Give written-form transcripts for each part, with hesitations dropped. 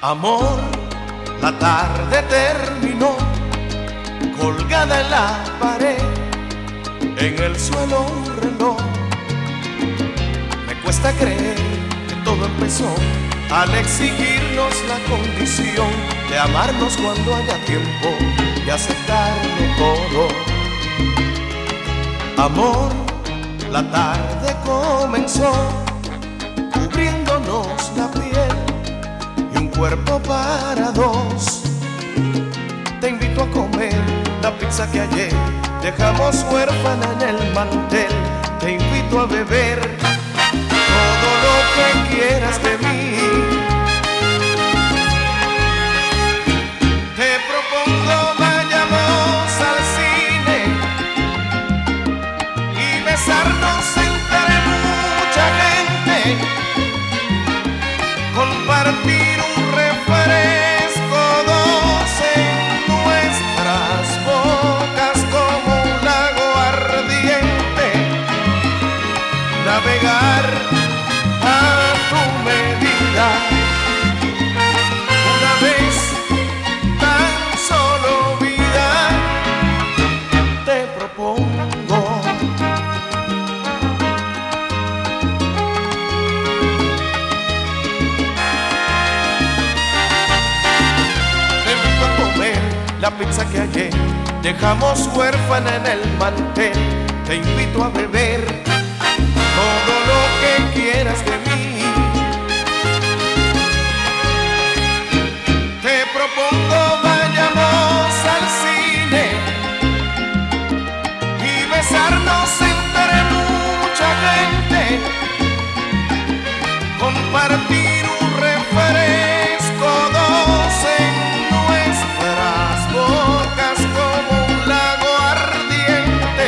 Amor, la tarde terminó, colgada en la pared, en el suelo un reloj. Me cuesta creer que todo empezó al exigirnos la condición de amarnos cuando haya tiempo y aceptarlo todo. Amor, la tarde comenzó, cubriéndonos la piel y un cuerpo para dos. Te invito a comer la pizza que ayer dejamos huérfana en el mantel. Te invito a beber todo lo que quieras de mí. Te propongo vayamos al cine y besarnos entre mucha gente, compartir un refresco, dos en nuestras bocas como un lago ardiente, navegar a tu medida, una vez tan solo vida, te propongo. La pizza que ayer dejamos huérfana en el mantel. Te invito a beber todo lo que quieras de mí. Te propongo vayamos al cine y besarnos entre mucha gente, compartir un refresco, dos en bocas como un lago ardiente,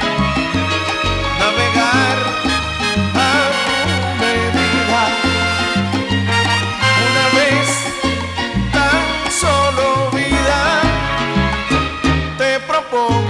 navegar a tu medida, una vez tan solo vida, te propongo.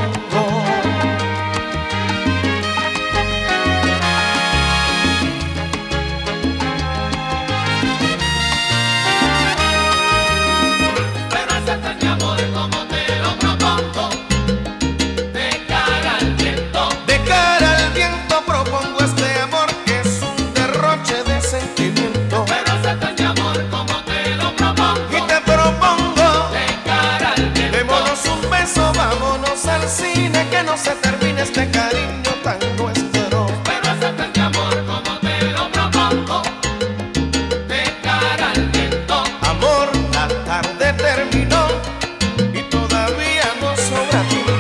Vámonos al cine, que no se termine este cariño tan nuestro. Pero acepta mi amor como te lo propongo, de cara al viento. Amor, la tarde terminó y todavía nos sobra tiempo.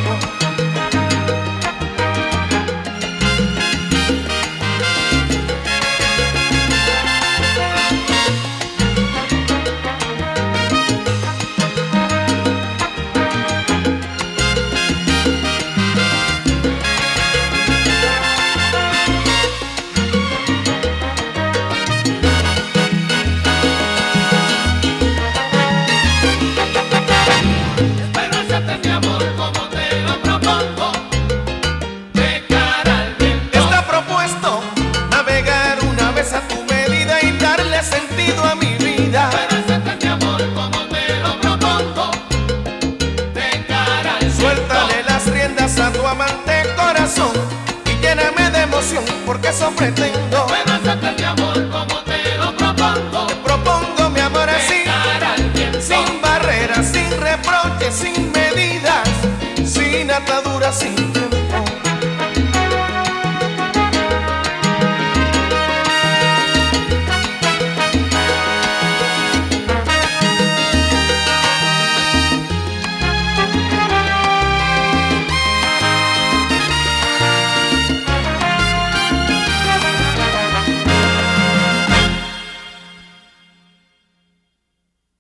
Sentido a mi vida. Pero acepta mi amor como te lo propongo, de cara al Suéltale viento. las riendas a tu amante corazón y lléname de emoción, porque eso pretendo.